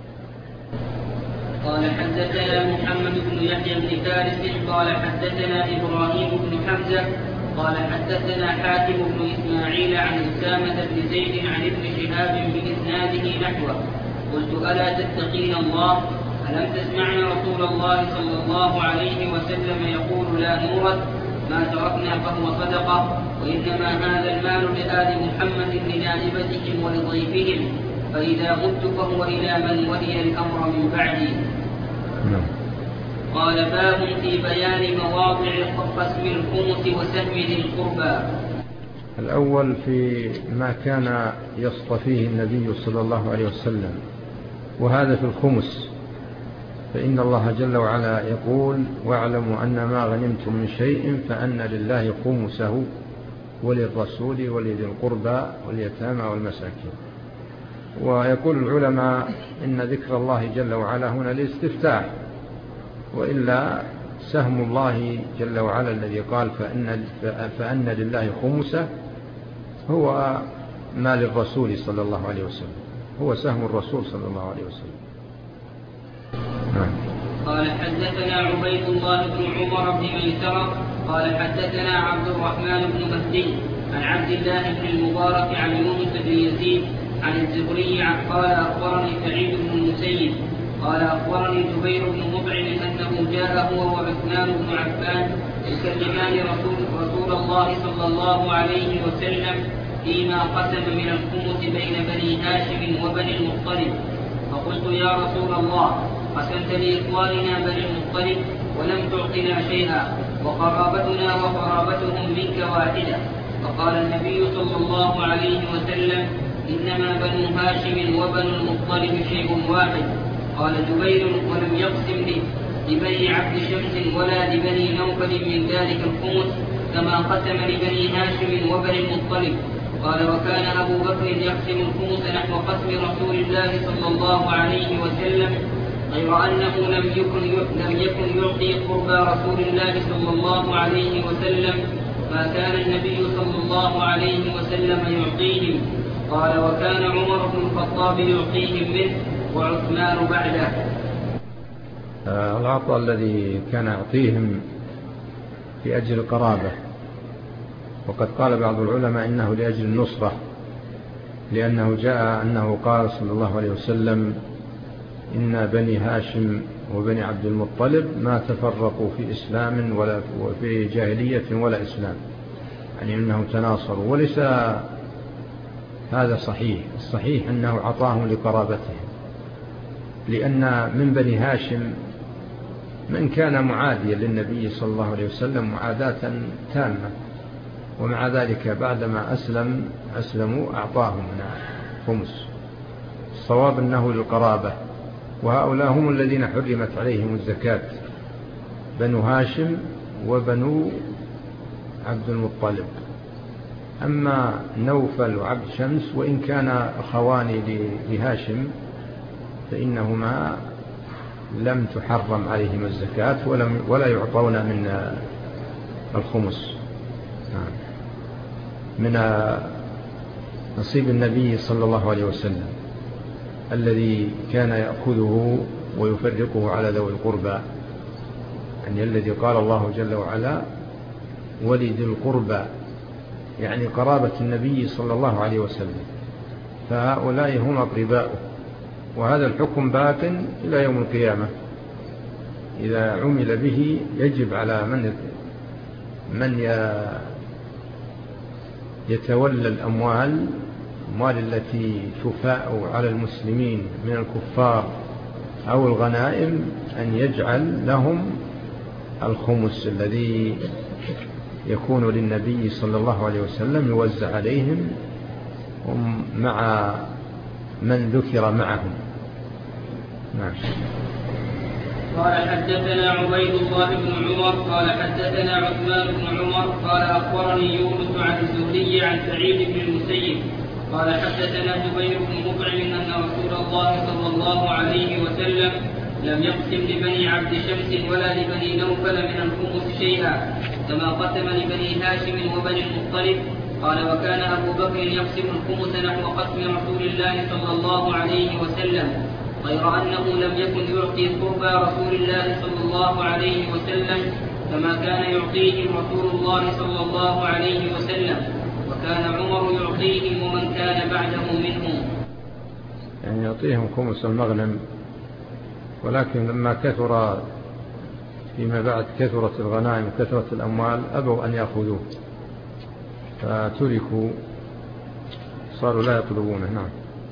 قال حدثنا محمد بن يحيى بن فارس قال حدثنا إبراهيم بن حمزة قال حدثنا حاتم بن إسماعيل عن أسامة بن زيد عن ابن شهاب بإسناده نحوه. قلت: ألا تتقين الله؟ ألم تسمعن رسول الله صلى الله عليه وسلم يقول: لا نورث ما تركنا فهو صدقة، وإنما هذا المال لآل محمد لنائبتهم ولضيفهم، فإذا مت فهو إلى من ولي الأمر من بعدي. قال: باب في بيان مواضع قسم الخمس وسهم ذي القربى. الأول في ما كان يصطفيه النبي صلى الله عليه وسلم، وهذا في الخمس، فإن الله جل وعلا يقول: واعلموا أن ما غنمتم من شيء فأن لله خمسه وللرسول ولذي القربى واليتامى والمساكين. ويقول العلماء إن ذكر الله جل وعلا هنا للاستفتاح، وإلا سهم الله جل وعلا الذي قال فأن لله خمسه هو ما للرسول صلى الله عليه وسلم، هو سهم الرسول صلى الله عليه وسلم. قال حدثنا عبيد الله بن عمر بن ميسرة قال حدثنا عبد الرحمن بن مهدي عن عبد الله بن المبارك عن يونس بن يزيد عن الزهري قال: أخبرني سعيد بن المسيب قال: أخبرني جبير بن مطعم أنه جاء هو وعثمان بن عفان يكلمان رسول الله صلى الله عليه وسلم فيما قسم من الخمس بين بني هاشم وبني المطلب. فقلت: يا رسول الله، قسمت لإخواننا بني المطلب ولم تعطنا شيئا، وقرابتنا وقرابتهم منك واحدة. فقال النبي صلى الله عليه وسلم: إنما بنو هاشم وبنو المطلب شيء واحد، قال جبير: ولم يقسم لبني عبد شمس ولا لبني نوفل من ذلك الخمس كما قسم لبني هاشم وبني المطلب. قال: وكان أبو بكر يقسم الخمس نحو قسم رسول الله صلى الله عليه وسلم، غير أنه لم يكن يعطي قربى رسول الله صلى الله عليه وسلم ما كان النبي صلى الله عليه وسلم يعطيهم. قال: وكان عمر بن الخطاب يعطيهم منه وعثمان بعده. العطاء الذي كان يعطيهم لأجل القرابة، وقد قال بعض العلماء إنه لأجل النصرة، لأنه جاء أنه قال صلى الله عليه وسلم: إن بني هاشم وبني عبد المطلب ما تفرقوا في إسلام ولا في جاهلية ولا إسلام، يعني أنهم تناصروا. وليس هذا صحيح. الصحيح أنه عطاهم لقرابتهم، لأن من بني هاشم من كان معاديا للنبي صلى الله عليه وسلم معاداة تامة، ومع ذلك بعدما أسلموا أعطاهم من خمس. الصواب أنه للقرابة، وهؤلاء هم الذين حرمت عليهم الزكاة، بنو هاشم وبنو عبد المطلب. أما نوفل وعبد شمس وإن كان أخوان لهاشم فإنهما لم تحرم عليهم الزكاة ولا يعطون من الخمس، من نصيب النبي صلى الله عليه وسلم الذي كان يأخذه ويفرقه على ذوي القربى، يعني الذي قال الله جل وعلا: ولذي القربى، يعني قرابة النبي صلى الله عليه وسلم، فهؤلاء هم أقرباؤه. وهذا الحكم باق إلى يوم القيامة، إذا عمل به يجب على من يتولى الأموال التي تفاء على المسلمين من الكفار أو الغنائم أن يجعل لهم الخمس الذي يكون للنبي صلى الله عليه وسلم، يوزع عليهم مع من ذكر معهم. نعم. قال: حدثنا عبيد الله بن عمر قال حدثنا عثمان بن عمر قال أخبرني يونس عن الزهري عن سعيد بن المسيب قال حدثنا جبير بن مطعم أن رسول الله صلى الله عليه وسلم لم يقسم لبني عبد شمس ولا لبني نوفل من الخمس شيئا كما قسم لبني هاشم وبني المطلب. قال: وكان أبو بكر يقسم الخمس نحو قسم رسول الله صلى الله عليه وسلم، غير أنه لم يكن يعطي قربى رسول الله صلى الله عليه وسلم كما كان يعطيهم رسول الله صلى الله عليه وسلم، وكان عمر يعطيهم ومن كان بعده منهم، يعني يعطيهم خمس المغنم. ولكن لما كثر فيما بعد كثرت الغنائم وكثرت الأموال أبوا أن يأخذوه فتركوا، صاروا لا يطلبونه. نعم.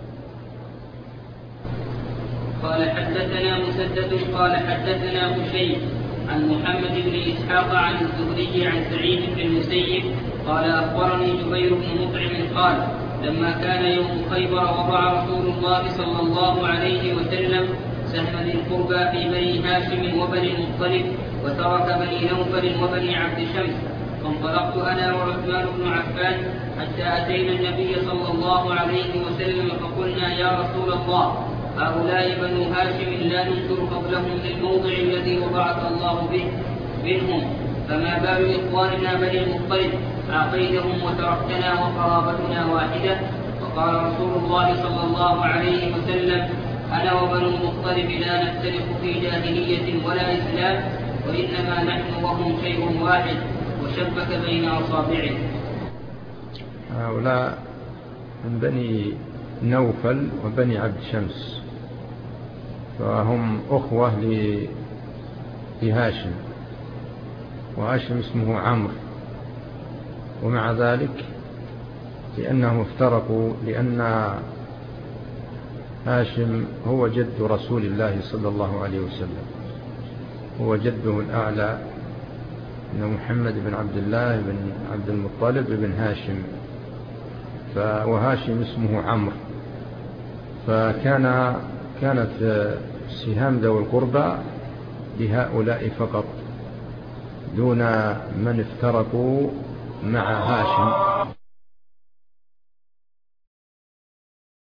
قال: حدثنا مسدد قال حدثنا بشير عن محمد بن إسحاق عن الزهري عن سعيد بن المسيب قال: أخبرني جبير بن مطعم قال: لما كان يوم خيبر وضع رسول الله صلى الله عليه وسلم سهم ذي القربى في بني هاشم وبني المطلب وترك بني نوفل وبني عبد شمس، فانطلقت أنا وعثمان بن عفان حتى أتينا النبي صلى الله عليه وسلم فقلنا: يا رسول الله، هؤلاء بنو هاشم لا ننكر فضلهم للموضع الذي وضعك الله به منهم، فما بال إخواننا بني المطلب أعطيتهم وتركتنا وقرابتنا واحدة؟ فقال رسول الله صلى الله عليه وسلم: أنا وبنو المطلب لا نختلف في جاهلية ولا إسلام، وإنما نحن وهم شيء واحد، وشبك بين أصابعه. هؤلاء من بني نوفل وبني عبد شمس، فهم أخوة لهاشم، وهاشم اسمه عمرو، ومع ذلك لأنهم افترقوا، لأن هاشم هو جد رسول الله صلى الله عليه وسلم، هو جده الأعلى إن محمد بن عبد الله بن عبد المطلب بن هاشم، وهاشم اسمه عمرو. فكانت سهام ذوي القربى لهؤلاء فقط دون من افترقوا مع هاشم.